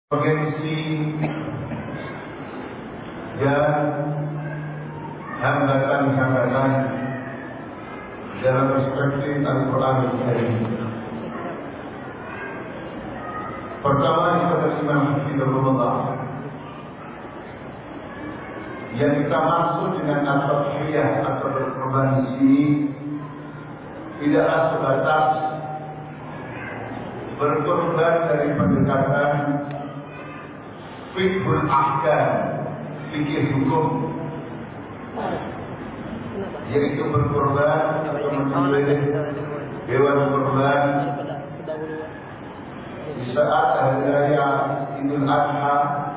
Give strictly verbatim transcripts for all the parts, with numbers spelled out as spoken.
Urgensi dan hambatan-hambatan dalam perspektif Al-Quran Al-Karim. Pertama, kepada Imam Hafizahullah, yang kita maksud dengan at-tadhiyah atau berkorban di sini tidaklah sebatas berkorban dari pendekatan fiqhul ahkam, fikih hukum, yaitu berkorban atau menyembelih hewan kurban di saat hari raya Idul Adha,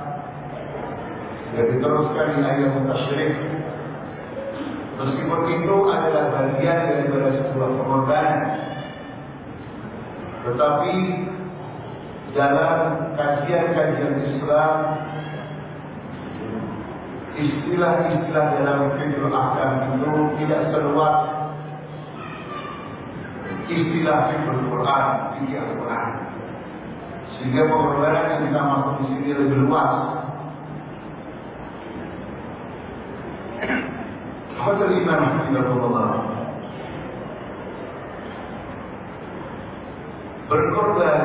dan diteruskan di ayat tasyrik. Meskipun itu adalah bagian daripada sebuah pengorbanan, tetapi dalam kajian-kajian Islam, istilah-istilah dalam fiqhul ahkam itu tidak seluas istilah fiqhul Quran, fikih Al-Quran, sehingga pengorbanan yang kita masuk di sini lebih luas. Hadal Imam Hafizahullah, berkorban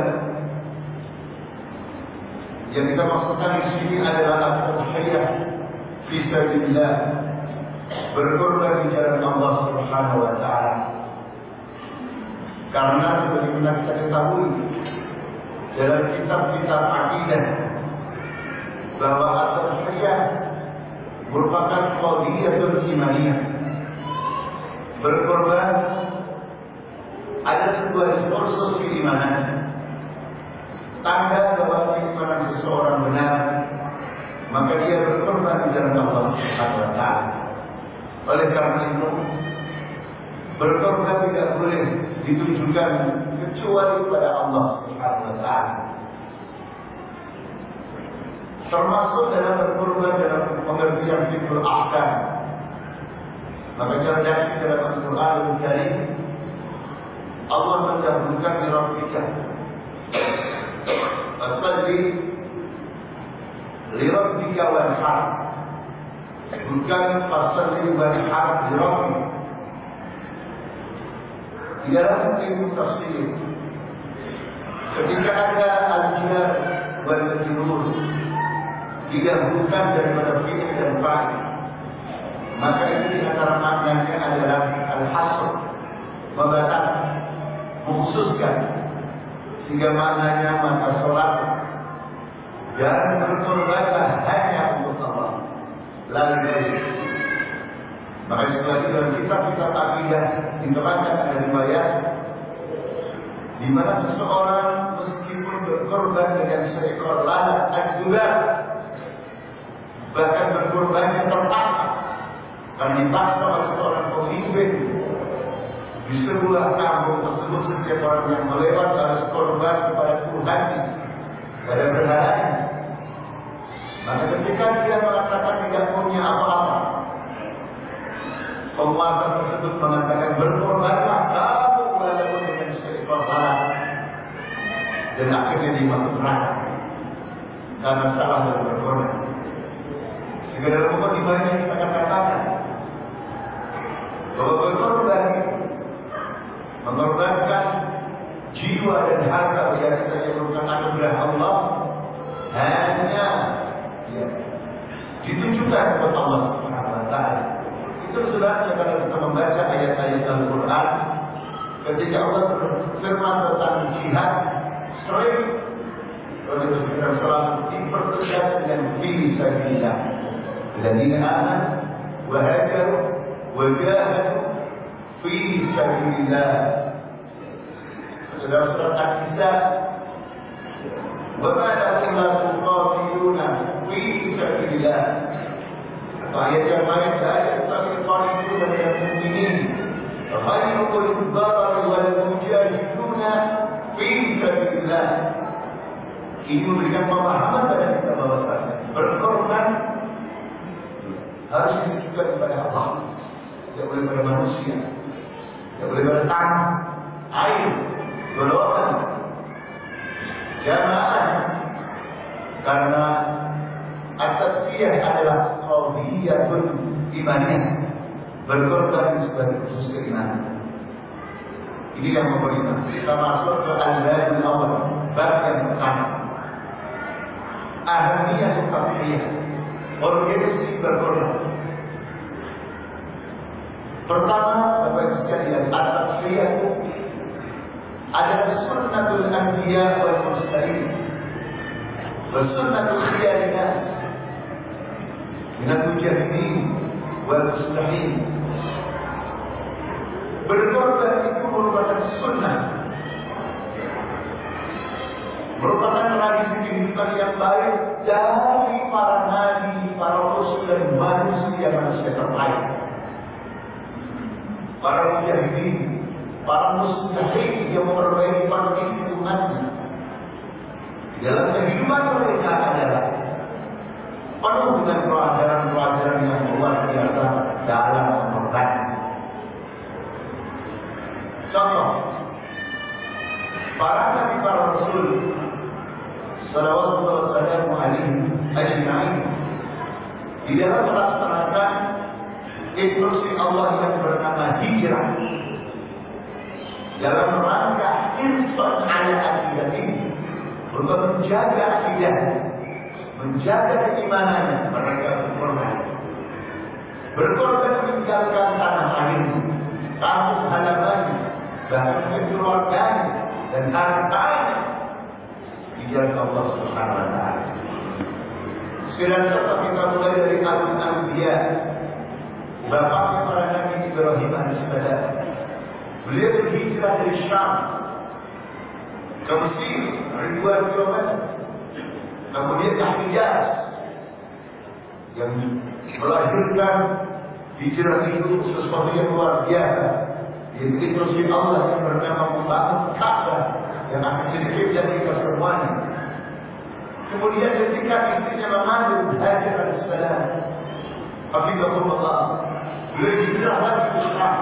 yang kita maksudkan di sini adalah at-tadhiyah fi sabilillah, berkorban di jalan Allah Subhanahu wa taala. Karena sebagaimana kita ketahui dalam kitab-kitab akidah bahwa at-tadhiyah merupakan qadhiyatul imaniyah. Berkorban ada sebuah diskursus keimanan, tanda bahwa keimanan seseorang benar, maka dia berkorban di jalan Allah Subhanahu wa taala. Oleh karena itu, berkorban tidak boleh ditujukan kecuali pada Allah Subhanahu wa taala. Termasuk dalam berkorban dalam pengertian fiqhul ahkam, maka redaksi dalam Al-Quran Al-Karim, Allah mendahulukan di rabbika Fasalli li rabbika wanhar, bukan fasalli wanhar li rabbika. Di dalam ilmu tafsir, ketika ada al-jar wal majrur didahulukan daripada fi'il dan fa'il, maka itu di antara maknanya adalah al-hasr, membatasi, mengkhususkan, sehingga maknanya maka sholat dan berkorbanlah hanya untuk Allah, lalu maka setelah itu dalam kitab-kitab akidah diterangkan ada riwayat di mana seseorang meskipun berkorban dengan seekor lalat ad-dubar, bahkan berkorbannya terpaksa karena dipaksa oleh seorang pemimpin di sebuah kampung tersebut, setiap orang yang melewat harus korban kepada Tuhan, pada berhalanya. Maka ketika dia mengatakan tidak punya apa-apa, penguasa tersebut mengatakan berkorbanlah kamu walaupun dengan seekor lalat, dan akhirnya dimasuk neraka karena salah dalam berkorban. Sehingga dalam mukadimahnya kita akan katakan bahwa berkorban mengorbankan jiwa dan harta yang kita merupakan anugerah Allah hanya ya, ditujukan kepada Allah Subhanahu wa taala. Itu sebabnya kalau kita membaca ayat-ayat Al-Quran, ketika Allah berfirman tentang jihad, sering oleh Rasulullah shallallahu alaihi wasallam dipertegas dengan fi sabilillah, alladzina amanu wa hajaru wa jahadu fi sabilillah. Dalam surat An-Nisa, wa ma lakum la tuqatiluna fi sabilillah. Atau ayat yang lain, la yastaqiquna min al-mu'minin khayrul barri wal mujahiduna fi sabilillah. Ini memberikan pemahaman pada kita bahwasanya berkorban harus ditujukan kepada Allah, tidak boleh pada manusia, tidak boleh pada tanah, air, golongan, jamaah, Karena at-tazkiyah adalah qadhiyatun imaniyah, berkorban sebagai khusus keimanan. Ini yang pemerintah. Kita masuk ke al-babul awal, bab yang pertama. Ahamiyah tafsir, urgensi berkorban. Pertama, Bapak Ibu sekalian, at-tafsir adalah sunnatul anbiya wal mursalin, wa sunnatul khiyar nas min al-mujahidin wal muslimin. Berkorban itu merupakan sunnah, merupakan tradisi kehidupan yang baik dari para nabi, para rasul dan manusia-manusia terbaik. Para mujahidin, para muslimin yang memperbaiki kondisi umatnya. Di dalam kehidupan mereka adalah penuh dengan pelajaran-pelajaran yang luar biasa dalam memperbaiki. Contoh, para nabi, para rasul, salawatullah wassalamu alaihi ajma'in, di dalam melaksanakan instruksi Allah yang bernama hijrah, dalam rangka insan ala akidah ini, untuk menjaga akidah, menjaga keimanannya, mereka berkorban, berkorban meninggalkan tanah air, kampung halamannya, bahkan keluarganya dan hartanya di jalan Allah Subhanahu wa taala. Sekiranya contoh kita mulai dari Abul Anbiya, bapaknya para nabi Ibrahim alaihissalam. Beliau berhijrah dari Syam ke Mesir ribuan kilometer, kemudian ke Hijaz, yang melahirkan hijrah itu sesuatu yang luar biasa. Instruksi Allah yang bernama membangun Ka'bah yang akan jadi kiblat kita semuanya. Kemudian ketika istrinya mengandung Hajar alaihissalam, hafizahullah, beliau hijrah lagi ke Syam.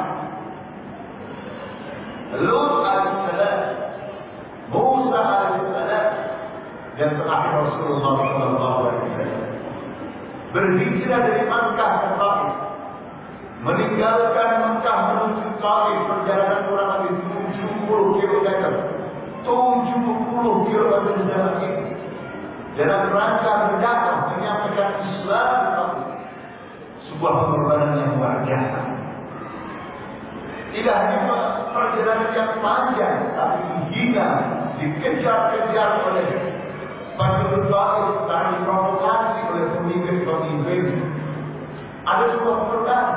Lut alaihissalam, Musa alaihissalam, dan terakhir Rasulullah sallallahu alaihi wasallam berhijrah dari Makkah ke Taif. Meninggalkan Makkah menuju Taif perjalanan kurang lebih tujuh puluh kilometer. tujuh puluh kilometer jalan ini dalam rangka berdakwah menyampaikan Islam, sebuah pengorbanan yang luar biasa. Tidak hanya perjalanan yang panjang, tapi hingga dikejar-kejar oleh penduduk Taif, karena diprovokasi oleh pemimpin-pemimpin. Ada sebuah pengorbanan.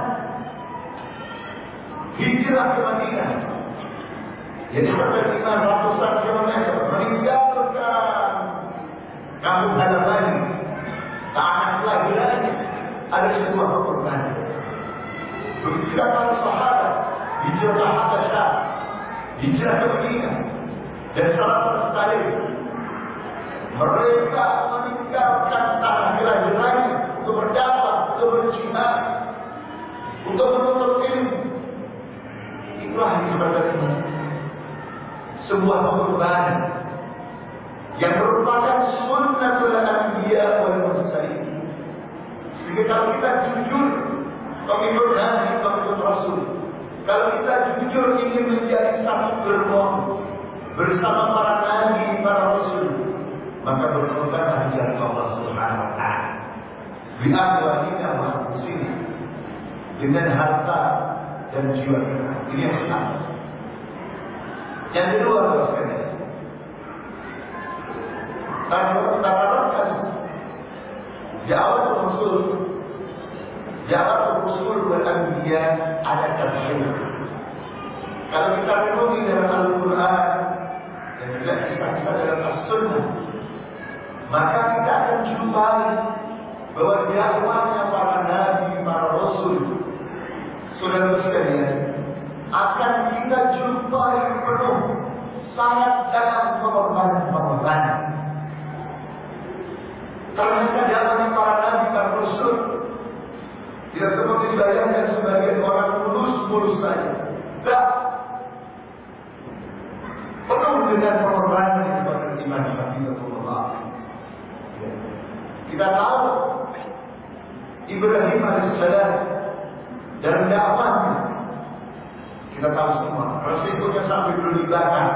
Hijrah ke Madinah, jadi berjalan ratusan kilometer, meninggalkan kampung halaman, tanah kelahirannya. Ada sebuah pengorbanan. Begitu para sahabat hijrah ke Habasyah, hijrah ke Madinah, dan sahabat sekali mereka meninggalkan tanah kelahirannya untuk berdakwah, untuk berjihad, untuk menuntut ilmu. Itulah yang sebenarnya sebuah pengorbanan yang merupakan sunnatul anbiya wal mursalin. Sehingga kalau kita jujur pengikut nabi, pengikut rasul, kalau kita jujur ingin menjadi satu gerbong bersama para nabi, para rasul, maka berkorbanlah di jalan Allah Subhanahu wa taala. Bi amwalina wa anfusina, dengan harta dan jiwa kita. Ini yang pertama. Yang kedua, Bapak sekalian, kalau kita katakan di awal usul, di awal usul beranbiya ada tafsir. Kalau kita renungi dalam Al-Quran dan juga kisah-kisah dalam As-Sunnah, maka kita akan jumpai bahwa dakwahnya para nabi, para rasul, saudara sekalian, akan kita jumpai penuh sangat dalam pengorbanan-pengorbanan. Ternyata dalam para nabi, para rasul tidak seperti dibayangkan sebagian orang mulus-mulus saja. Tak, penuh dengan pengorbanan kepada iman hati Allah. Kita tahu Ibrahim alaihissalam dan dakwahnya. Kita tahu semua resikonya sampai belum dibakar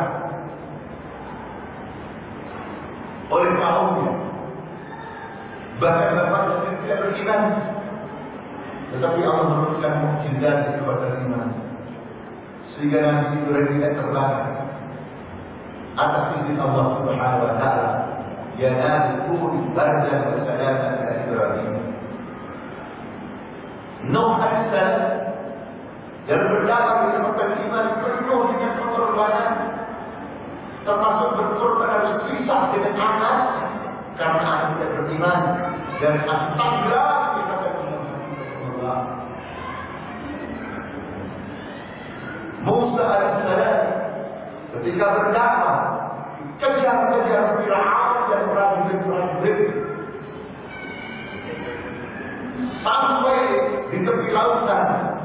oleh kaumnya. Bahkan bapaknya sendiri tidak beriman, tetapi Allah memberikan mukjizat kepada iman, sehingga Nabi Ibrahim tidak terbakar atas izin Allah Subhanahu Wa Taala. Ya Nabi kuni bardan wa salaman ala Ibrahim. Nuh alaihissalam dalam berdakwah di tempat iman penuh dengan pengorbanan, termasuk berkorban harus pisah dengan anak karena anak tidak beriman dan astagfirullah kepada Allah. Musa alaihissalam ketika berdakwah kejar-kejar Fir'aun dan prajurit-prajurit sampai di tepi lautan.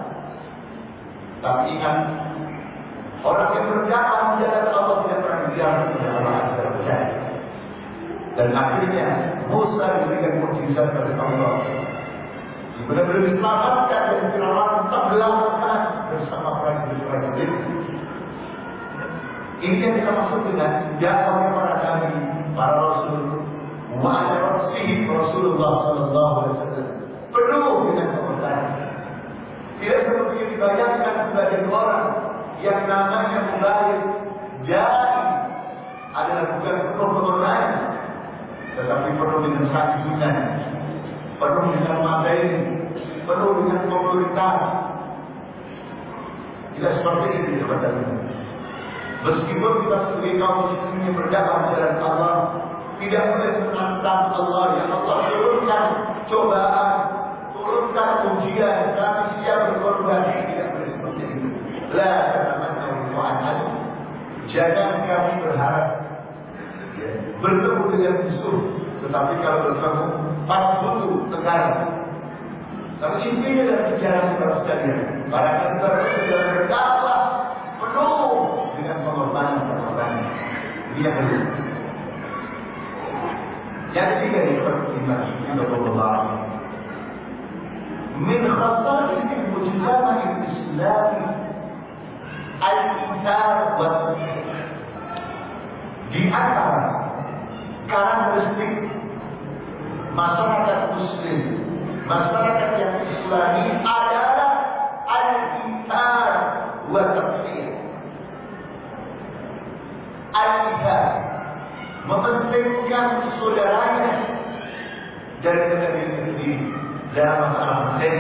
Tapi ingat, orang yang berdakwah menjalankan Allah tidak pernah diam oleh Allah Azza wa Jalla. Dan akhirnya Musa diberikan mukjizat oleh Allah. Benar-benar diselamatkan dari Fir'aun terbelakang bersama prajurit-prajurit. Ini yang kita maksud dengan dakwah para nabi, para rasul, wa ala rasulih Rasulullah sallallahu alaihi wasallam. Penuh dengan pengorbanan. Tidak seperti yang dibayangkan sebagian orang yang namanya mubalik dai adalah bukan penuh pengorbanan, tetapi penuh dengan sanjungan, penuh dengan materi, penuh dengan popularitas. Tidak seperti ini di tempat ini. Meskipun kita sebagai kaum muslimin yang berdakwah jalan Allah tidak boleh menantang Allah yang Allah turunkan cobaan, turunkan ujian, kami siap berkorban. Tidak boleh seperti itu. La tatamannaw al-mu'anad. Jangan kami berharap ya, bertemu dengan musuh, tetapi kalau bertemu pas butuh tegar. Tapi intinya dalam perjalanan kita sekalian, para nabi dalam berdakwah penuh dengan pengorbanan-pengorbanan. Ini yang kedua. Yang ketiga yang pertama Allah. Min khasa'is al-mujtama' al-islami al-ithar wa di antara karakteristik masyarakat muslim, masyarakat yang islami adalah al-ithar wa tafsir. Al-ithar mementingkan saudaranya daripada diri sendiri dalam masalah materi.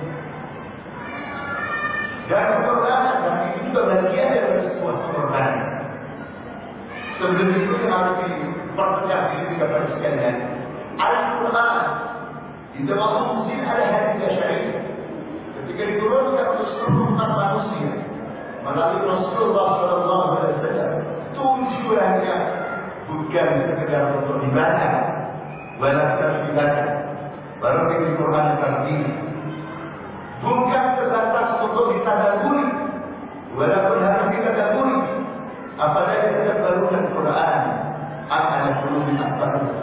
Dan pengorbanan dan itu juga bagian dari sebuah pengorbanan. Sebelum itu yang harus dipertegas di sini kepada sekalian. Al-Quran itu mengusir ada hadis syar'i ketika diturunkan untuk seluruh umat manusia melalui Rasulullah Sallallahu Alaihi Wasallam. Tujuannya bukan sekedar untuk ibadah, walaupun ibadah, baru di Quran tertinggi. Bukan sebatas untuk ditadaburi, walaupun harus ditadaburi. Apalagi kita barukan Quran, akan perlu ditadaburi.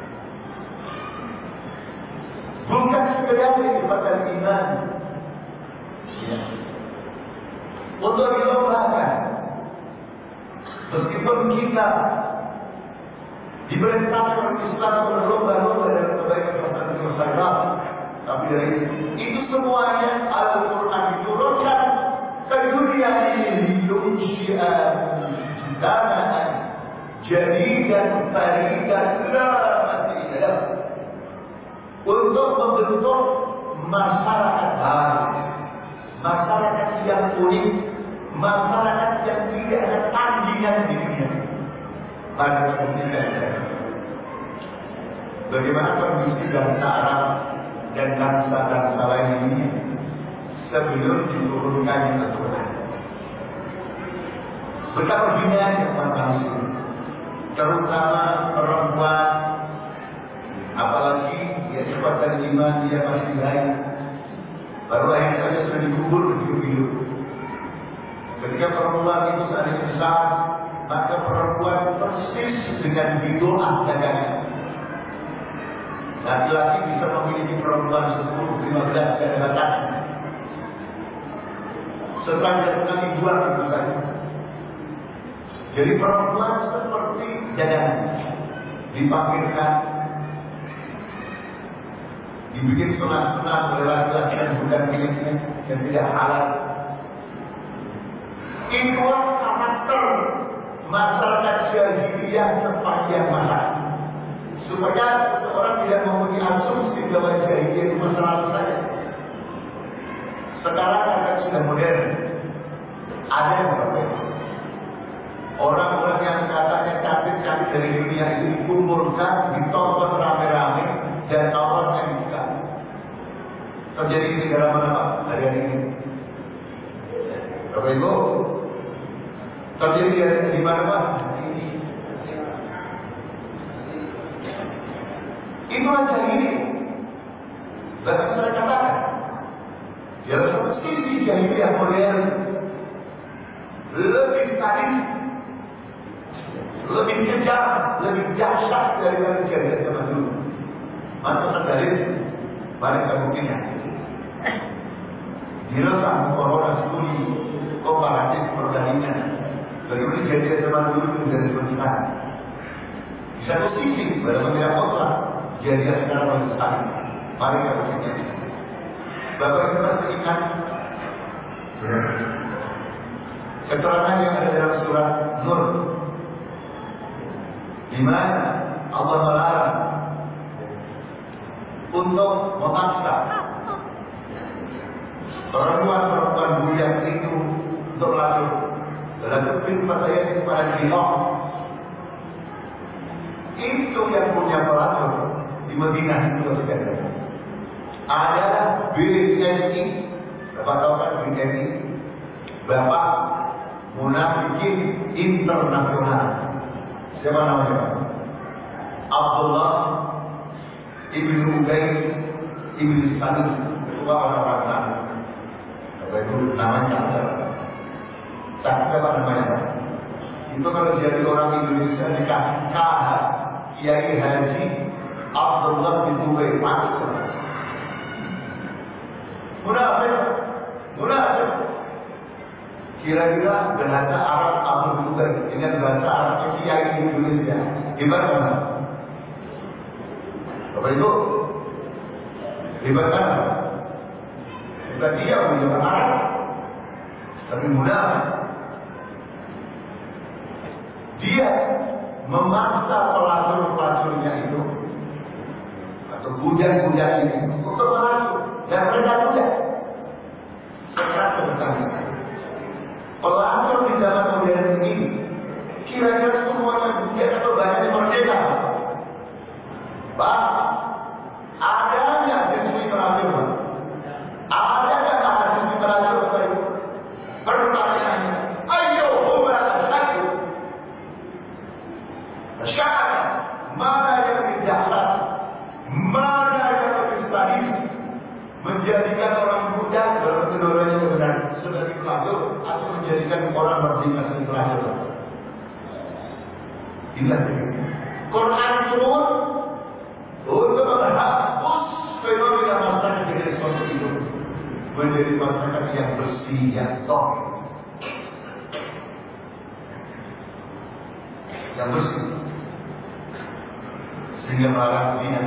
Bukan sekedar kepada iman, ya. Untuk dilombakan. Meskipun kita diperintahkan oleh Islam berlomba-lomba dalam kebaikan dan kebaikan, tapi dari itu semuanya Al-Quran diturunkan ke dunia ini liunsyi'an jadanan jadidan faridan la matilah, untuk membentuk masyarakat baru, masyarakat yang unik, masyarakat yang tidak ada tandingan di dunia. Pada kemudian bagaimana kondisi bangsa Arab dan bangsa-bangsa lain ini sebelum diturunkannya Al-Quran? Betapa hinanya umat manusia, terutama perempuan, apalagi ya kekuatan iman dia masih baik, baru lahir saja sudah dikubur hidup-hidup. Ketika perempuan itu seandainya besar, maka perempuan persis dengan bidoah dagangan. Laki-laki bisa memiliki perempuan sepuluh lima belas jabatan. Setelah jabatan dibuang itu saja. Jadi perempuan seperti jajanan, dipamerkan, dibikin sunat-sunat oleh laki-laki yang bukan miliknya, yang tidak halal. Itulah karakter masyarakat jahiliyah sepanjang masa. Supaya seseorang tidak mempunyai asumsi bahwa jahiliyah itu masa lalu saja. Sekarang akan sudah modern. Ada yang berbeda. Orang-orang yang katanya cantik-cantik dari dunia itu dikumpulkan, ditonton rame-rame, dan auratnya dibuka. Terjadi di negara mana Pak? Hari ini. Bapak Ibu, terjadi di mana Pak? Itulah jahiliyah. Bahkan saya katakan, di dalam sisi jahiliyah modern lebih sadis, lebih kejam, lebih dahsyat daripada jahiliyah zaman dulu. Mana sadis? Mana kebuktinya? Dirasa corona studi komparatif perbandingan bagaimana jahiliyah zaman dulu itu bisa disebutkan. Di satu sisi, pada media kontra, jahiliyah sekarang lebih sadis. Mari kita berpikir. Bapak Ibu masih ingat keterangan yang ada dalam surat Nur, di mana Allah melarang untuk memaksa perempuan-perempuan bujang itu untuk lalu dalam firman saya kepada Jilah. Itu yang punya pelacur di Madinah itu sekalian adalah B N I. Bapak tahu kan B N I? Bapak Munafikin Internasional. Siapa namanya? Abdullah Ibnu Ubay Ibnu Salul. Ketua orang-orang Nabi. Bapak itu namanya apa? Tak apa namanya? Itu kalau jadi orang Indonesia dikasih K H Kiai Haji Abdullah bin Ubay Mansur. Munafik, munafik. Kira-kira bahasa Arab Abdul bin Ubay dengan bahasa Arab Kiai Indonesia gimana mana? Bapak Ibu, gimana? Bukan dia punya Arab, tapi munafik. Dia memaksa pelacur-pelacurnya itu atau budak-budak ini untuk melacur dan mereka budak. Sekarang bertanya, pelacur di zaman modern ini kira-kira semuanya budak atau banyaknya merdeka? Pak, ada nggak siswi pelacur? Ada nggak mahasiswi pelacur? Pertanyaannya, ayo ubah aku. Syarat mana yang lebih dasar, mana yang lebih sadis, menjadikan orang budak dalam kedua-duanya benar sebagai pelacur atau menjadikan orang merdeka sebagai pelacur? Inilah Quran turun untuk menghapus fenomena masyarakat jenis seperti itu menjadi masyarakat yang bersih, yang toh, yang bersih. Sehingga melarang zina.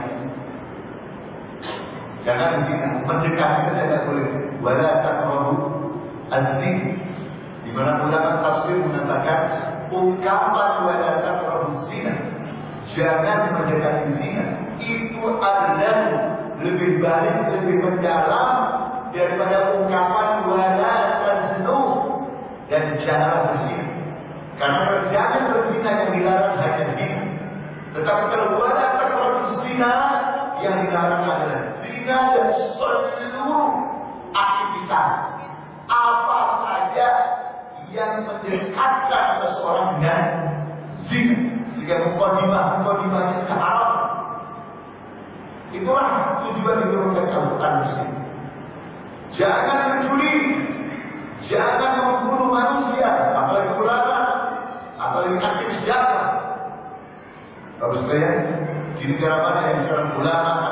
Jangan zina, mendekati saja tidak boleh. Wala taqrabu az-zina. Di mana ulama tafsir mengatakan ungkapan wala taqrabu zina, jangan mendekati zina, itu adalah lebih baik, lebih mendalam daripada ungkapan wala taznu, dan jangan berzina. Karena jangan berzina yang dilarang hanya zina. Tetapi kalau wala taqrabu zina, yang dilarang adalah zina dan seluruh aktivitas apa saja yang mendekatkan seseorang dengan zina, sehingga mukadimah mukadimahnya haram. Itulah tujuan diturunkan Al-Quran bersih. Jangan mencuri, jangan membunuh manusia, apalagi ulama, apalagi aktivis dakwah. Bagus sekalian, di negara mana yang sekarang ulama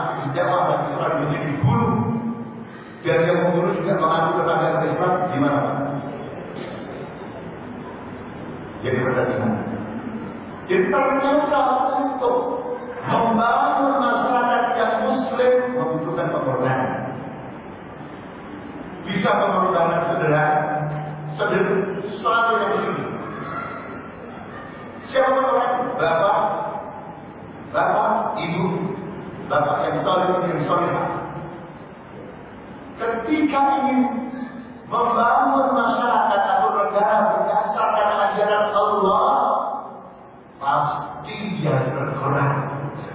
bisa mengorbankan sederhana, sederhana, sesuatu yang begini. Siapa orang? Bapak, bapak, ibu, bapak yang soleh, yang soleh. Ketika ingin membangun masyarakat atau negara berdasarkan ajaran Allah, pasti dia berkurang.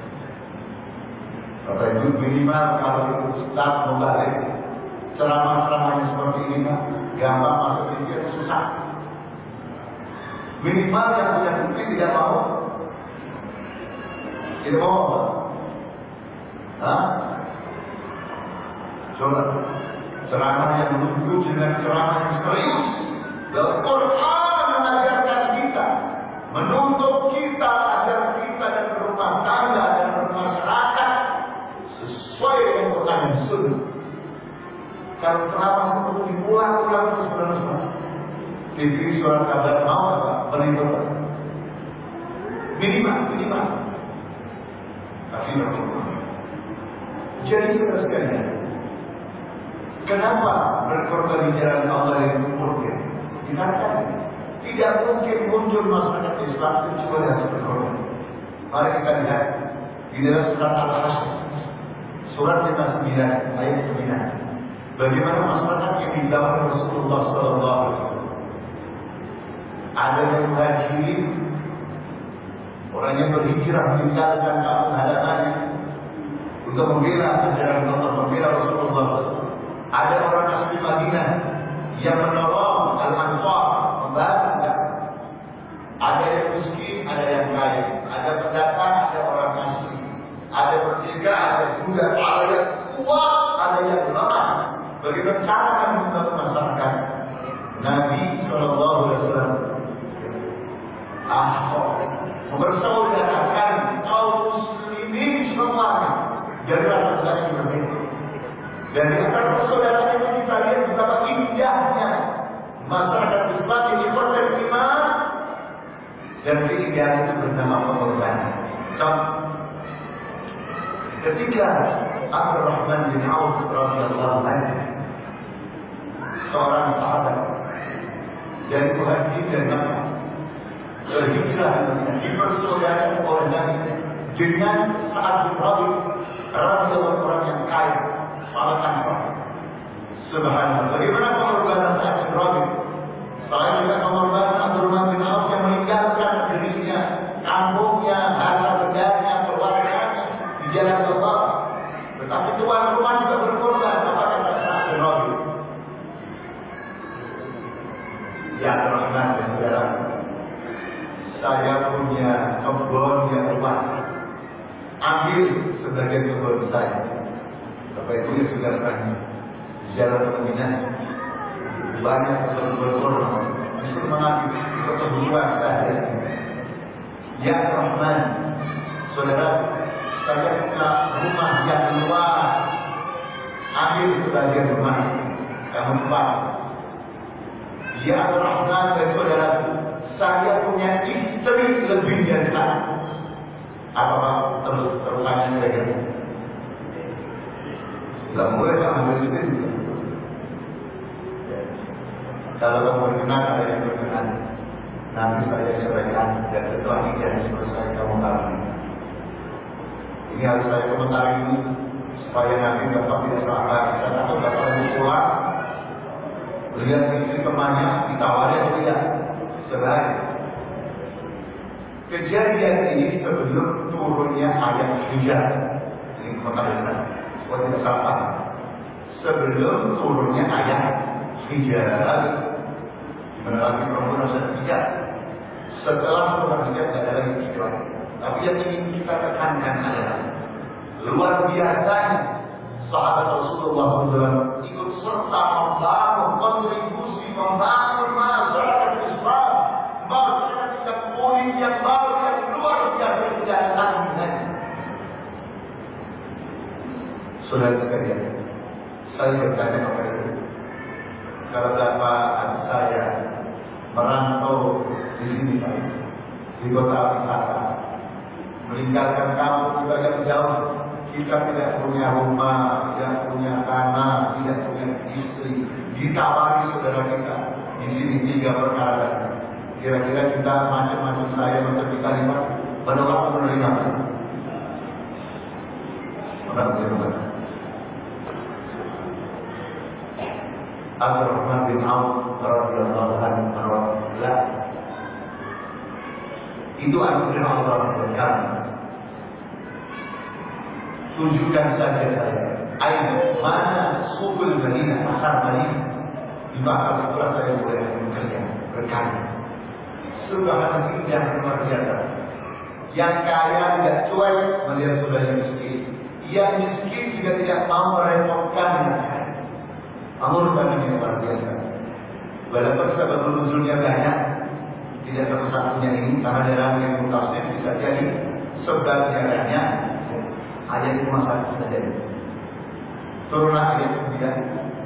Bapak Ibu, minimal kalau itu Ustaz membalik ceramah-ceramahnya seperti ini, gampang masuk T V itu susah. Minimal yang punya bukti tidak mau, tidak mau apa? Hah? Coba ceramah yang menunjuk dengan ceramah yang serius. Al-Quran mengajarkan kita, menuntut kita agar kita dan berumah tangga dan bermasyarakat sesuai dengan Quran dan Sunnah. Kalau ceramah seperti diulang-ulang terus-menerus, T V surat kabar mau apa? Menimbulkan minimal, minimal. Tapi berkurang. Jadi saudara sekalian, kenapa berkorban di jalan Allah yang murni? Dikatakan tidak mungkin muncul masyarakat Islam kecuali harus berkorban. Mari kita lihat di dalam surat Al-Hasyr, surat lima puluh sembilan ayat sembilan. Bagaimana masyarakat yang didapat Rasulullah Sallallahu Alaihi Wasallam? Ada yang muhajirin, orang yang berhijrah meninggalkan kampung halamannya untuk membela ajaran Allah, membela Rasulullah. Ada orang asli Madinah yang menolong Al-Ansar, membantu. Ada yang miskin, ada yang kaya, ada pedagang, ada orang asli, ada bertiga, ada budak, ada yang kuat, ada yang lemah. Bagaimana cara membangun masyarakat? Nabi Shallallahu Alaihi Wasallam mempersaudarakan kaum muslimin semuanya dari latar yang berbeda. Dan di antara persaudaraan itu kita lihat betapa indahnya masyarakat Islam yang berteriman dan keindahan itu bernama pengorbanan. Contoh, ketika Abdurrahman bin Auf radhiyallahu anhu, seorang sahabat dari Muhajirin dan Makkah, berhijrah dipersaudarakan oleh Nabi dengan Sa'ad bin Rabi' radhiyallahu orang yang kaya, sahabat Ansar. Subhanallah, bagaimana pengorbanan Sa'ad bin Rabi'? Selain juga pengorbanan Abdurrahman bin Auf yang meninggalkan dirinya, kampungnya, harta bendanya, keluarganya di jalan Allah. Tetapi tuan rumah juga berkorban. Apa kata Sa'ad bin Rabi'? Ya Rahman dan saudara, saya punya kebun yang luas. Ambil sebagian kebun saya. Bapak Ibu yang sudah tanya, jalan Madinah banyak kebun kurma. Justru mengambil ketebuan saya. Ya Rahman, saudara, saya punya rumah yang luas. Ambil sebagian rumah yang luas. Ya Rahman dan saudara, saya punya istri lebih dari satu. Apa terus tertanya mereka? Tidak boleh ambil istri juga. Kalau kamu berkenan, ada yang berkenan, nanti saya ceraikan dan setelah nikah selesai kamu kawin. Ini harus saya komentari ini supaya nanti bapak tidak salah. Saya takut bapak mau pulang, lihat istri temannya ditawari atau tidak. Selain kejadian ini sebelum turunnya ayat hijab, ini komentarnya, supaya tidak salah. Sebelum turunnya ayat hijab, menerapkan perempuan dan hijab. Setelah turun hijab tidak ada lagi hijab. Tapi yang ingin kita tekankan adalah luar biasanya sahabat Rasulullah shallallahu alaihi wasallam ikut serta membangun kontribusi, membangun masyarakat Islam, masyarakat yang unik, yang baru, yang luar biasa kejayaannya. Saudara sekalian, saya bertanya kepada Anda, kalau bapak saya merantau di sini, di kota wisata, meninggalkan kampung juga yang jauh, Kita tidak punya rumah, tidak punya tanah, tidak punya istri. Ditawari saudara kita di sini tiga perkara. Kira-kira kita macam-macam saya macam kita lima menolak menerima. Orang berubah. Abdurrahman bin Auf radhiyallahu anhu la itu anugerah Allah yang tunjukkan saja saya aina mana subul Madinah, pasar Madinah, di mana itulah saya boleh bekerja berkarya. Subhanallah, yang luar biasa. Yang kaya tidak cuek melihat saudara yang miskin. Yang miskin juga tidak mau merepotkan yang kaya. Amurkan ini luar biasa. Walaupun sebab nuzulnya banyak, tidak satu satunya ini karena dalam yang mutasnya bisa jadi sebabnya banyak. Ayat cuma satu saja. Turunlah ayat sembilan.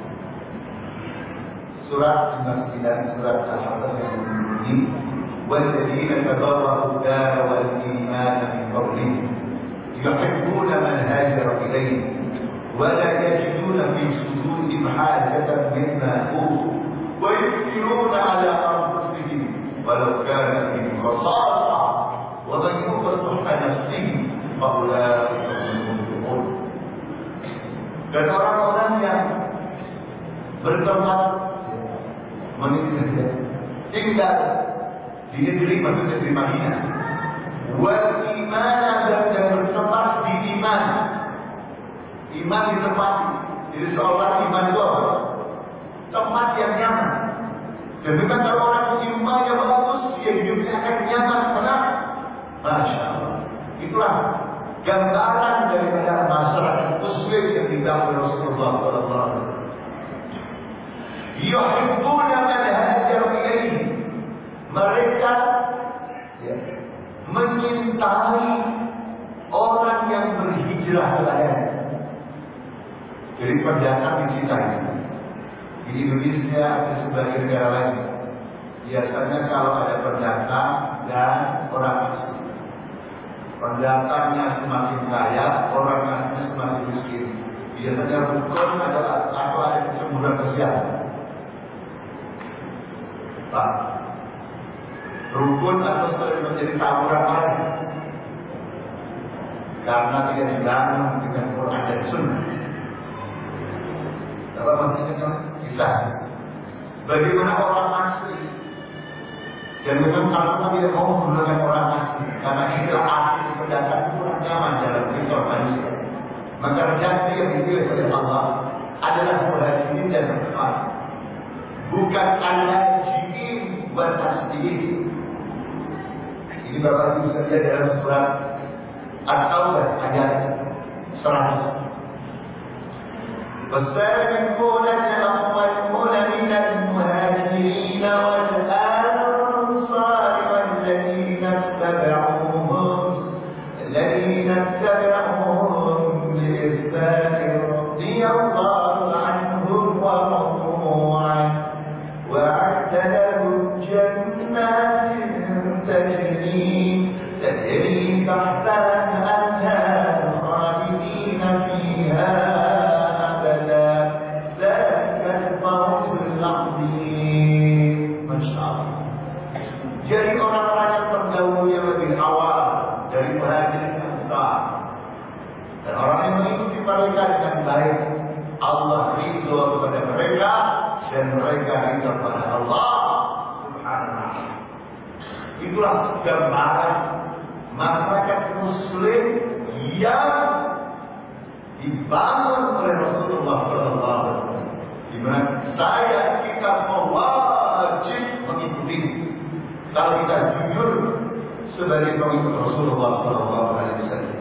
Surat lima puluh sembilan surat Al-Hasr yang berbunyi وَالَّذِينَ تَبَرَّأُوا الدَّارَ وَالْإِيمَانَ مِنْ قَبْلِهِمْ يُحِبُّونَ مَنْ هَاجَرَ إِلَيْهِمْ وَلَا يَجِدُونَ فِي صُدُورِهِمْ حَاجَةً مِمَّا أُوتُوا وَيُؤْثِرُونَ عَلَى أَنفُسِهِمْ وَلَوْ كَانَ بِهِمْ خَصَاصَةٌ وَمَنْ يُوقَ شُحَّ نَفْسِهِ فَأُولَٰئِكَ هُمُ الْمُفْلِحُونَ. Dan orang-orang yang bertempat meninggal tinggal di negeri, maksudnya di Madinah, wal iman, dan bertempat di iman. Iman di tempat. Jadi seolah iman itu apa? Tempat yang nyaman. Jadi kan kalau orang iman yang bagus, dia hidupnya akan nyaman, tenang. Masya Allah. Itulah gambaran daripada masyarakat Muslim yang dibangun Rasulullah Sallallahu Alaihi Wasallam. Yuhibbuna man hajar ilaihi. Mereka ya, menyintai orang yang berhijrah kepadanya. Jadi pendatang dicintai. Di Indonesia ada sebagian negara lain. Biasanya kalau ada pendatang dan orang asing, pendatangnya semakin kaya, orang asingnya semakin miskin. Biasanya rukun adalah atau ada kecemburuan sosial. Pak, rukun atau sering menjadi tawuran lain karena tidak dibangun dengan Quran dan Sunnah. Apa maksudnya? Bisa. Bagaimana orang asli? Dan memang kalau tidak mau menggunakan orang asli, karena istilah asli pendatang kurang nyaman dalam kehidupan manusia. Maka redaksi yang dipilih oleh Allah adalah muhajirin dan ansar, bukan al-jin wal asliyin. Ini Bapak Ibu saja dalam surat At-Taubah ayat seratus. والسابقون الأولون من المهاجرين والأنصار والذين اتبعوهم الذين اتبعوهم بإحسان رضي الله عنهم ورضوا عنه وأعد لهم جنات تجري تجري تحتها الأنهار خالدين فيها Jadi orang-orang yang terdahulunya lebih awal dari muhajirin dan ansar, dan orang yang mengikuti mereka dengan baik, Allah ridho kepada mereka dan mereka ridho kepada Allah Subhanahu. Itulah gambaran masyarakat Muslim yang dibangun oleh Rasulullah Sallallahu Alaihi Wasallam, di mana saya kita semua wajib mengikuti. Kalau kita jujur sebagai pengikut Rasulullah Sallallahu Alaihi Wasallam,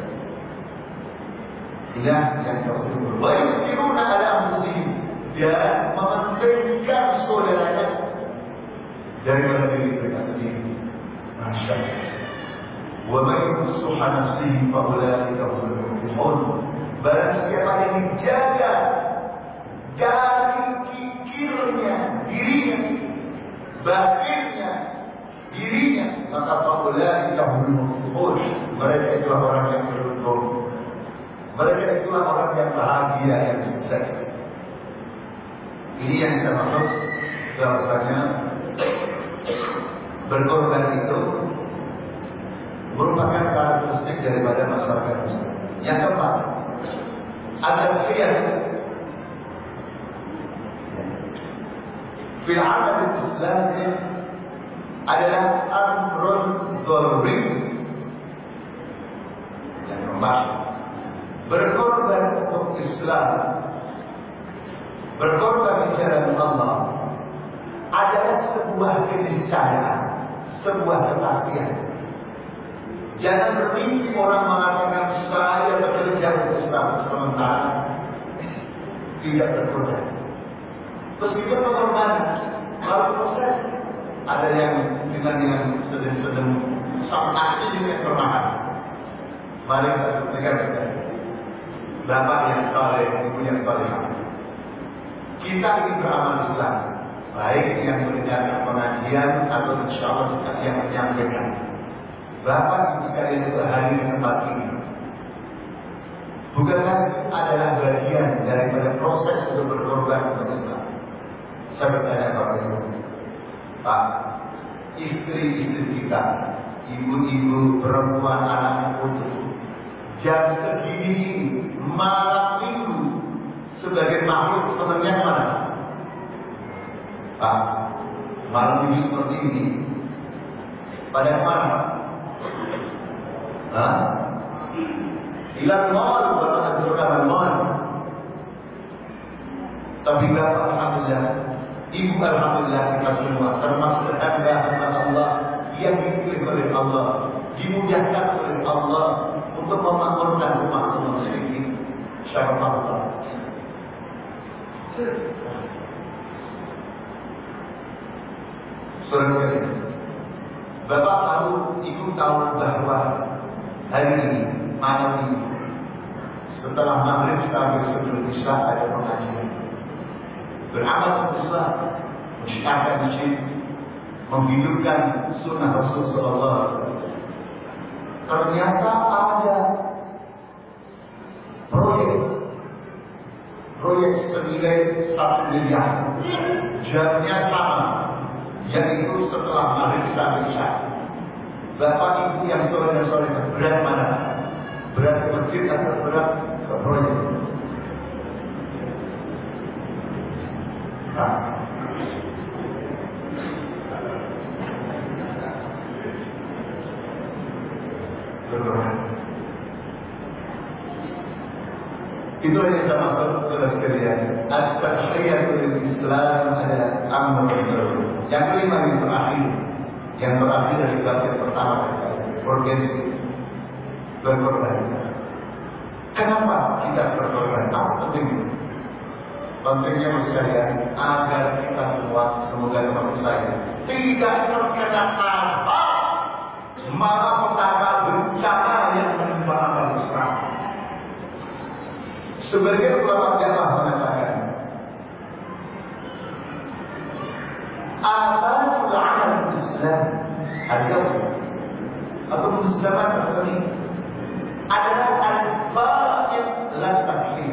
inilah yang kedua. Wa yusiruna ala anfusihim, dan mementingkan saudaranya daripada diri mereka sendiri. Masya Allah. Wa man yusuha nafsihi fa ulaika humul muflihun. Barang siapa yang dijaga dari kikirnya dirinya, batinnya, dirinya, maka faulaika humul muflihun. Mereka itulah orang yang beruntung. Mereka itulah orang yang bahagia, yang sukses. Ini yang saya maksud bahwasanya berkorban itu merupakan karakteristik daripada masyarakat Muslim. Yang keempat, ada khiyar fil amal Islam adalah amrun dzaruri. Yang keempat, berkorban untuk Islam, berkorban di jalan Allah adalah sebuah keniscayaan, sebuah kepastian. Jangan bermimpi orang mengatakan saya bekerja untuk Islam sementara tidak berkorban. Meskipun pengorbanan melalui proses, ada yang dengan yang sedang-sedang sampai dengan permahan. Mari kita dengar sekali. Bapak yang saleh, ibu yang salehah. Kita ingin beramal Islam, baik yang mendengarkan pengajian atau insya Allah kita yang menyampaikan. Bapak ibu sekalian itu hadir di tempat ini. Bukankah adalah bagian daripada proses untuk berkorban untuk Islam? Saya bertanya kepada ibu, Pak, istri-istri kita, ibu-ibu, perempuan, anak putu, jam segini malam minggu sebagai makhluk senangnya mana? Pak, malam minggu seperti ini pada mana? Hah? Hilang mal, bukan ada mal. Tapi Bapak alhamdulillah, Ibu alhamdulillah kita semua termasuk hamba-hamba Allah yang dipilih oleh Allah, dimudahkan oleh Allah untuk memakmurkan rumah-rumah ini. Syaraf Allah. Saudara, Bapak tahu, Ibu tahu bahwa hari ini malam ini setelah maghrib sampai sebelum isya ada pengajian. Beramal untuk Islam, mensyariatkan masjid, menghidupkan sunnah Rasul Sallallahu Alaihi Wasallam. Ternyata ada proyek, proyek senilai satu miliar, jamnya sama, yaitu setelah maghrib sampai isya. Bapak ibu yang soleh dan soleh berat mana? Berat ke masjid atau berat ke proyek? Nah. Itu yang saya maksud saudara sekalian. At-tahiyatul Islam adalah amr baru. Yang kelima yang terakhir, yang terakhir dari bagian pertama urgensi berkorban. Kenapa kita berkorban? Apa pentingnya? Pentingnya sekalian agar kita semua, semoga termasuk saya, tidak terkena apa malah petaka bencana yang menimpa amal Islam. Sebagian ulama jamaah mengatakan, amal amal Islam ada atau muslimat ini adalah al-fa'id lan-takhir.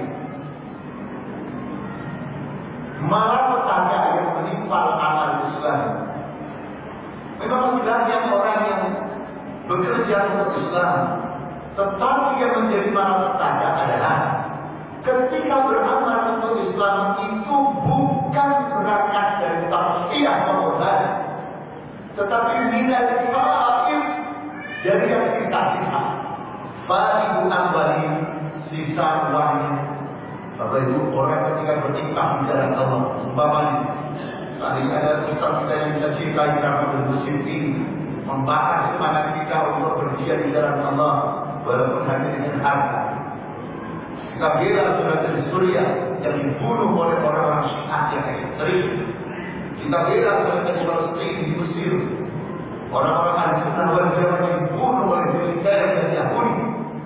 Malapetaka yang menimpa amal Islam. Memang sudah yang orang yang bekerja untuk Islam, tetapi yang menjadi malapetaka adalah ketika beramal untuk Islam itu bukan berangkat dari taqiyah pengorbanan, tetapi minal fa'id, dari yang sisa-sisa. Fa'id amwali, sisa uangnya. Bapak Ibu, orang ketika berinfak di jalan Allah, umpamanya saling ada ustaz kita yang bisa cintai karena bermusim tinggi, membakar semangat kita untuk berjihad di jalan Allah, walaupun hanya dengan harta. Kita bela saudara dari Suriah yang dibunuh oleh orang-orang Syiah yang ekstrim. Kita bela saudara dari Palestina di Mesir, orang-orang Ahlussunnah wal Jamaah yang dibunuh oleh militer dan Yahudi.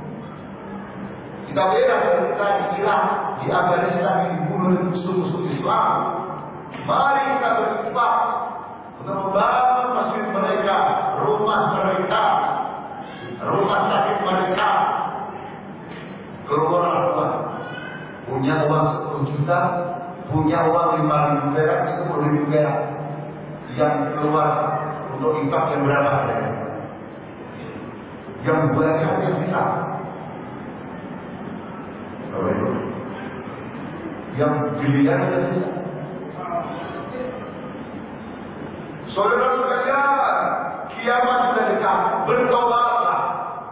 Kita bela saudara di Irak, di Afghanistan yang dibunuh oleh musuh-musuh Islam. Mari kita berinfak untuk membangun masjid mereka, rumah mereka, rumah sakit mereka, keluar uang, punya uang sepuluh juta, punya uang lima ribu perak, sepuluh ribu perak, yang keluar untuk infak yang berapa ada? Yang banyak yang bisa, yang biliar yang bisa. Saudara-saudara, kiamat sudah dekat, bertobatlah.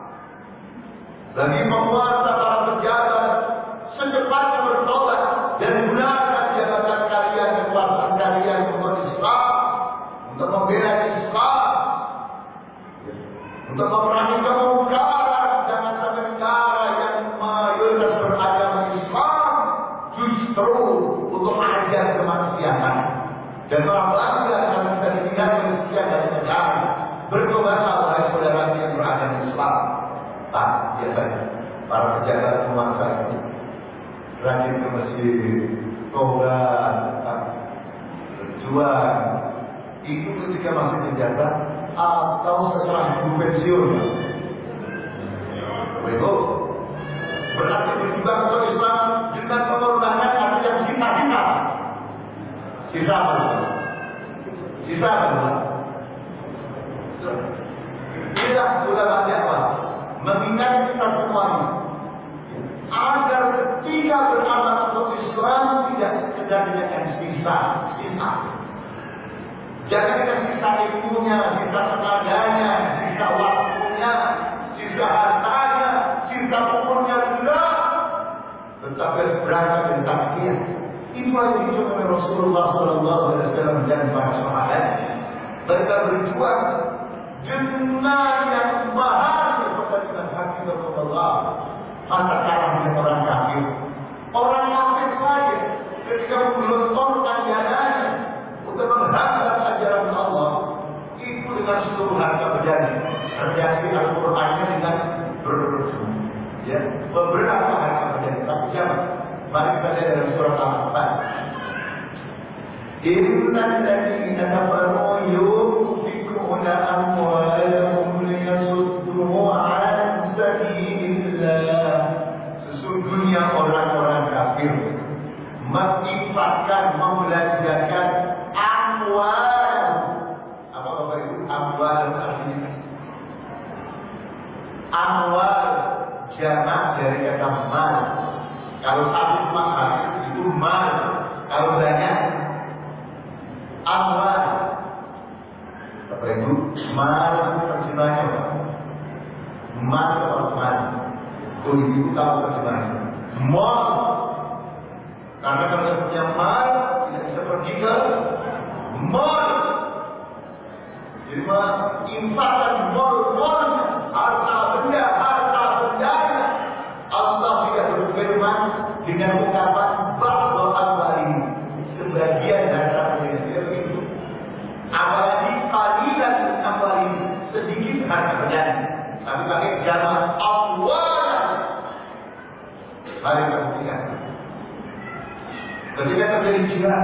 Bagi penguasa para pejabat, secepatnya bertobat dan gunakan jabatan kalian, kekuasaan kalian untuk Islam, untuk membela Islam, untuk memerangi kemungkaran. Jangan sampai negara yang mayoritas beragama Islam justru untuk mengajar kemaksiatan dan bangga karena bisa ditinggalkan sekian dari negara. Bertobatlah wahai saudara yang beragama Islam. Ah, biasanya para pejabat penguasa itu rajin ke masjid, tobat, berjuang. Itu ketika masih menjabat atau setelah dulu pensiun. Begitu. Berarti berjuang untuk Islam dengan mengorbankan hati yang sisa-sisa. Sisa apa? Sisa apa? Tidak ulama dakwah mengingat kita semuanya agar tidak beramal untuk Islam tidak sekedar dengan sisa, sisa. Jangan dengan sisa ilmunya, sisa tenaganya, sisa waktunya, sisa hartanya, sisa umurnya tidak, tetapi berangkat dan takdir. Itu yang dicontoh oleh Rasulullah Sallallahu Alaihi Wasallam dan para sahabat. Mereka berjuang dengan yang mahal kepada hati kepada Allah. Masa kalahnya orang kafir, orang kafir saja ketika menggelontorkan dananya untuk menghambat ajaran Allah, itu dengan seluruh harga berdana. Redaksi Al-Qurannya dengan berberjuang, ya, beberapa harga berdana. Tapi jangan. Mari kita lihat dalam surat Al-Anfal. Innal ladzina kafaru yunfikuna amwalahum liyasuddu 'an sabilillah. Sesungguhnya orang-orang kafir menginfakkan, membelanjakan amwal. Apa Bapak Ibu? Amwal artinya amwal jamak dari kata mal. Kalau satu makan itu mal, kalau banyak amwal. Bapak Ibu, mal terjemahnya apa? Mal atau mal? Kalau ibu tahu terjemahnya. Mal. Karena kalau punya mal tidak bisa pergi ke mal. Jadi menginfakkan mal-mal, harta benda, harta bendanya. Allah tidak berfirman dengan ungkapan ba'dha amwali, sebagian harta benda. Tidak begitu. Apalagi qalilan min amwali, sedikit harta benda. Tapi pakai jamak amwal. Mari kita buktikan. Ketika terjadi jihad,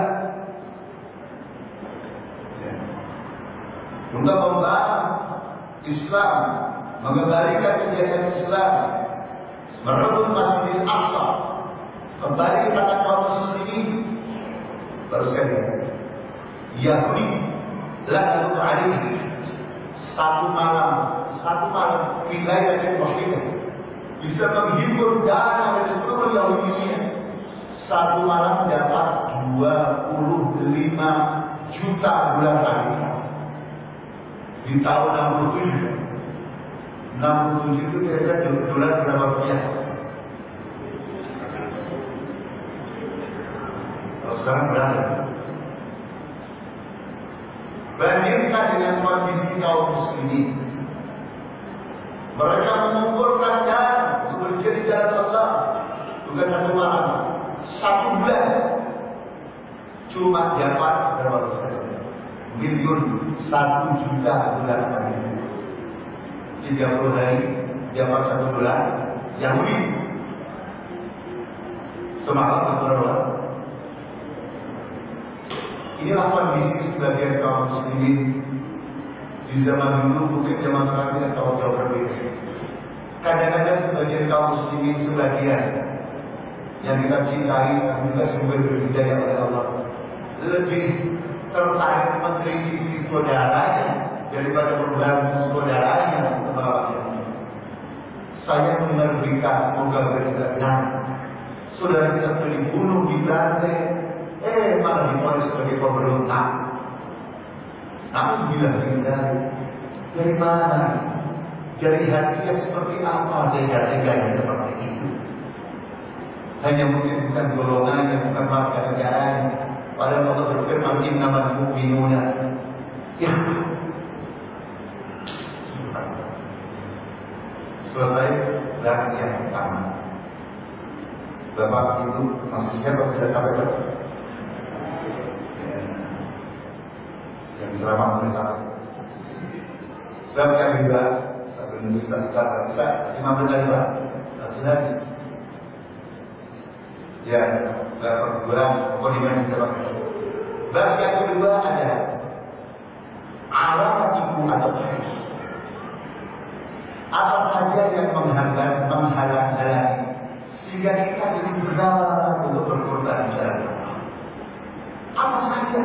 untuk membangun Islam, mengembalikan kegiatan Islam, merebut Masjidil Aqsa, kembali ke tangan kaum muslimin. Baru sekali Yahudi lalu hari satu malam, satu malam wilayah yang berbeda bisa menghibur dana dari seluruh Yahudi. Satu malam dapat dua puluh lima juta dolar Amerika. Di tahun enam puluh tujuh, enam puluh tujuh itu kira-kira dolar berapa rupiah? Kalau sekarang berapa? Bandingkan dengan kondisi kaum muslimin. Mereka mengumpulkan dana untuk berjaya di jalan Allah bukan satu malam, satu bulan cuma dapat berapa persen? Miliun satu juta dolar Amerika. Tiga puluh hari dapat satu dolar Yahudi. Semalam satu dolar. Inilah kondisi sebagian kaum muslimin di zaman dulu, mungkin zaman sekarang tidak tahu jauh berbeda. Kadang-kadang sebagian kaum muslimin sebagian yang kita cintai dan juga sumber berbudaya oleh Allah lebih tertarik mengkritisi saudaranya daripada membantu saudaranya ke bawahnya. Saya mendengar berita, semoga benar, saudara kita sudah dibunuh, dibantai, eh malah diponis sebagai pemberontak. Namun bila kita dari mana? Dari hati yang seperti apa tega-teganya seperti itu? Hanya mungkin bukan golongannya, bukan warga negaranya. Padahal Allah berfirman, innamal mu'minuna ikhwah. Selesai dari yang pertama. Bapak Ibu masih siapa bisa sampai Bapak? Yang selamat bersama. Sebab yang juga sebelum bisa sekarang bisa lima belas hari Pak. Habis. Ya, bab kedua, pokoknya kita pakai. Bab yang kedua ada alamat ibu atau ayah. Apa saja yang menghalang, menghalang-halangi sehingga kita jadi berat untuk berkorban di jalan Allah. Apa saja?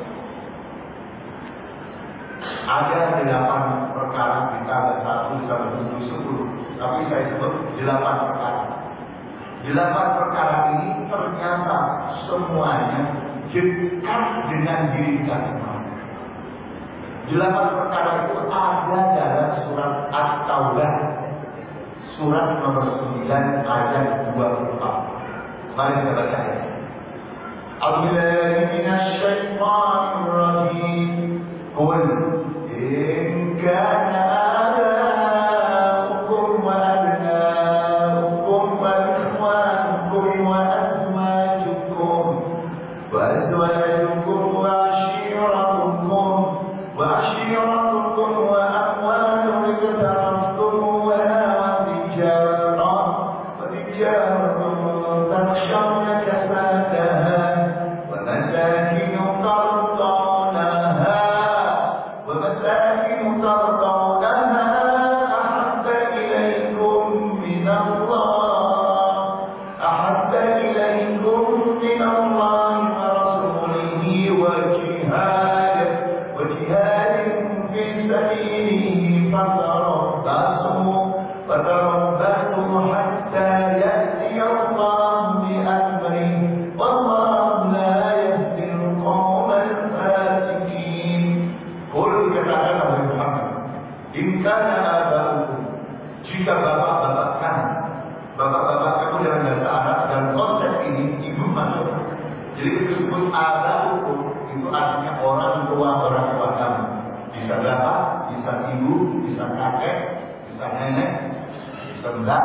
Ada delapan perkara, kita ada satu sampai tujuh sepuluh, tapi saya sebut delapan perkara. Delapan perkara ini ternyata semuanya dekat dengan diri kita semua. Delapan perkara itu ada dalam surat At-Taubah, surat nomor sembilan ayat dua puluh empat. Mari kita baca ya. A'udzubillahi minasyaitonir rajim. Qul in kana aba'ukum wa abna'ukum wa ikhwanukum wa azwajukum wa azwajukum wa ashiratukum wa ashiratukum wa amwalun iqtaraftumuha wa tijarah wa tijaratun takhshawna kasadaha wa masakin tardawnaha wa masakin tardawnaha ahabba ilaykum min Allah ahabba ilaykum min Allah wa rasulihi wa jihad wa jihad fi sabilihi fatarabbasu fatarabbasu hatta ya'ti Allah bi amrihi wallahu la yahdi al-qawma al-fasiqin. Qul katakan Nabi Muhammad, in kana aba'ukum, jika bapak-bapak kamu, bapak-bapak kamu dalam bahasa Arab dalam konteks ini ibu masuk. Jadi disebut aba'ukum itu artinya orang tua orang tua kamu. Bisa bapak, bisa ibu, bisa kakek, bisa nenek, bisa mbak,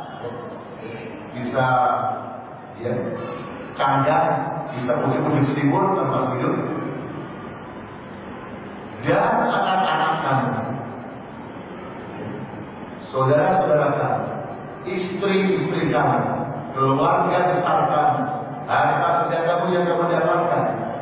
bisa ya kandang, bisa putih-putih selimut termasuk hidup. Dan anak-anak kamu, saudara-saudara kamu, istri-istri kamu, keluarga besar kamu, harta benda kamu yang kamu dapatkan,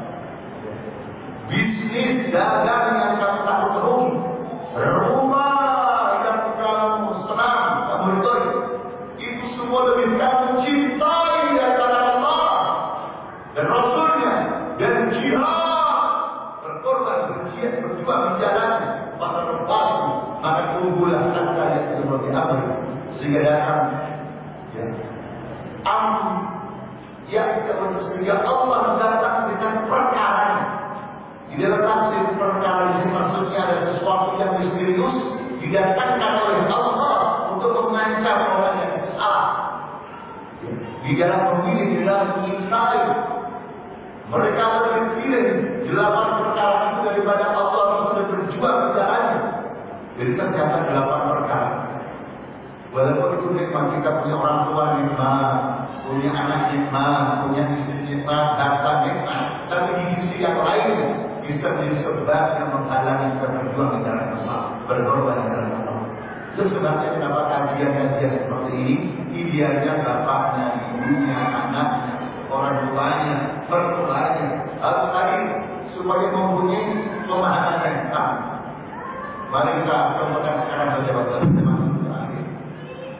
bisnis dagang yang kamu tahu penuhi, rumah yang kamu senang, kamu ridhoi, itu semua lebih kamu cintai daripada Allah dan Rasulnya dan jihad. Berkorban, berjihad, berjuang di jalannya, maka terpaksa, maka tunggulah hatta yang seperti apa sehingga datang ya am yang sehingga Allah datang dengan perkara. Di dalam tafsir perkara ini maksudnya ada sesuatu yang misterius didatangkan oleh Allah untuk mengancam orang yang salah. Di dalam memilih, di dalam mencintai, mereka lebih pilih delapan perkara itu daripada Allah sudah berjuang di jalannya. Jadi ternyata delapan perkara. Walaupun itu nikmat, kita punya orang tua nikmat, punya anak nikmat, punya istri nikmat, harta nikmat, tapi di sisi yang lain bisa menjadi sebab yang menghalangi kita berjuang di jalan Allah, berkorban di jalan Allah. Itu sebabnya kenapa kajian-kajian seperti ini idealnya bapaknya, ibunya, anaknya, orang tuanya, mertuanya harus tadi supaya mempunyai pemahaman yang sama. Mari kita kemudian sekarang saja waktu kita masuk terakhir.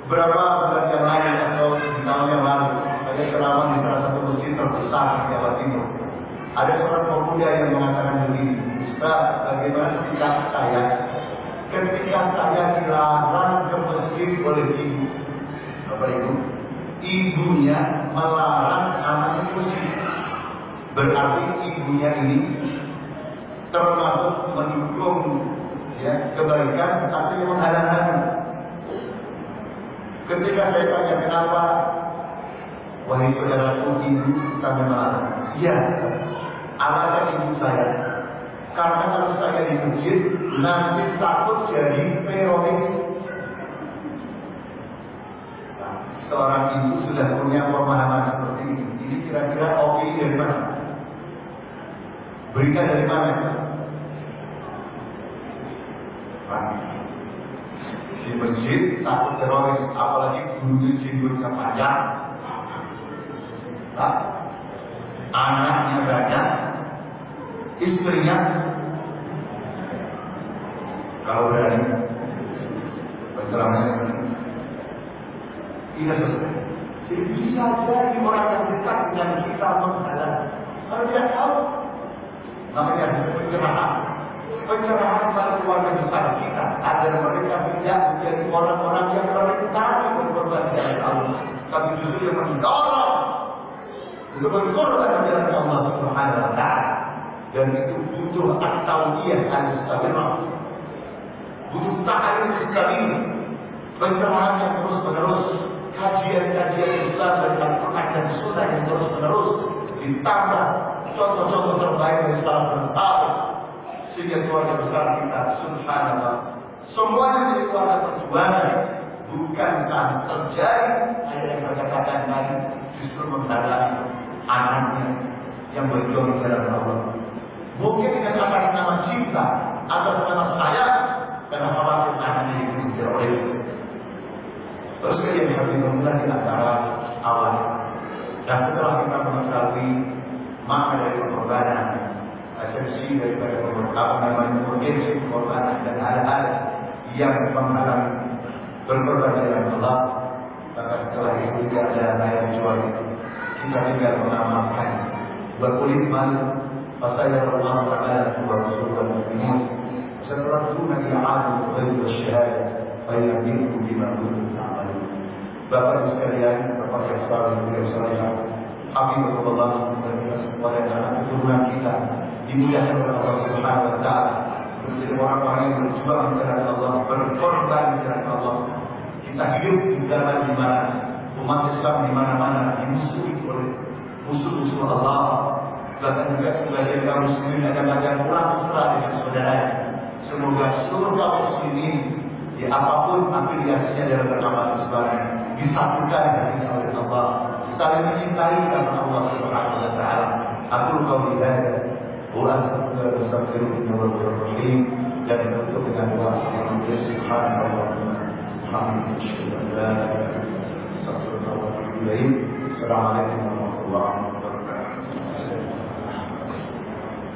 Beberapa bulan yang lalu atau di tahun yang lalu, saya ceramah di salah satu masjid terbesar di Jawa Timur. Ada seorang pemuda yang mengatakan begini, Ustaz, bagaimana sikap saya ketika saya dilarang ke masjid oleh ibu? Bapak Ibu, ibunya melarang anaknya ke masjid. Berarti ibunya ini termasuk mendukung ya kebaikan atau yang menghalang-halangi. Ketika saya tanya kenapa, wahai saudaraku, ibu sampai melarang? Iya, alasan ibu saya, karena kalau saya di masjid nanti takut jadi teroris. Nah, seorang ibu sudah punya pemahaman seperti ini. Ini kira-kira opini dari mana? Berita dari mana? Di masjid takut teroris, apalagi gurunya jenggotnya panjang, nah, anaknya banyak, istrinya kalau berani penceramanya tidak selesai. Jadi bisa jadi orang yang dekat dengan kita menghalang. Kalau tidak tahu, namanya pencerahan. Pencerahan pada keluarga besar kita agar mereka tidak menjadi orang-orang yang berinteraksi berkorban di jalan Allah, tapi justru yang mendorong untuk berkorban di jalan Allah Subhanahu Wa Taala. Dan itu butuh at-tawiyah al-mustabirah, butuh ta'alim mustabir, pencerahan yang terus menerus, kajian-kajian Islam dan Al-Quran dan Sunnah yang terus menerus, ditambah contoh-contoh terbaik dari salaf bersahabat. Sehingga keluarga besar kita, subhanallah, semuanya dari keluarga perjuangan, bukan saat terjadi ada yang saya katakan tadi justru menghalangi anaknya yang berjuang di jalan Allah. Mungkin dengan atas nama cinta, atas nama sayang, karena khawatir anaknya dibunuh teroris. Terus kemudian Habibullah di antara awal. Dan setelah kita mengetahui makna dari pengorbanan, esensi daripada pengorbanan, namanya urgensi pengorbanan dan hal-hal yang menghalangi berkorban dalam Allah, maka setelah itu tidak ada lain kecuali kita tinggal mengamalkan berkulit malu fasayar Allah Taala wa Rasulullah Mu'minin setelah itu nanti alim ghaib wasyahadah fayyadinku bima kuntum ta'malun. Bapak Ibu sekalian, Bapak yang saleh dan salehah, Habibullah kepada anak keturunan kita dimudahkan oleh Allah Subhanahu Wa Taala menjadi orang-orang yang berjuang di jalan Allah, berkorban di jalan Allah. Kita hidup di zaman di mana umat Islam di mana-mana dimusuhi oleh musuh-musuh Allah. Bahkan juga sebagian kaum muslimin akan ada kurang mesra dengan saudaranya. Semoga seluruh kaum muslimin di apapun afiliasinya dalam beramal Islam disatukan hatinya oleh Allah, saling mencintai karena Allah Subhanahu Wa Taala. Aku qauli hadza wa astaghfirullaha wa atubu ilaih, dan menutup dengan doa yang subhanallah alhamdulillah. Assalamualaikum warahmatullahi wabarakatuh.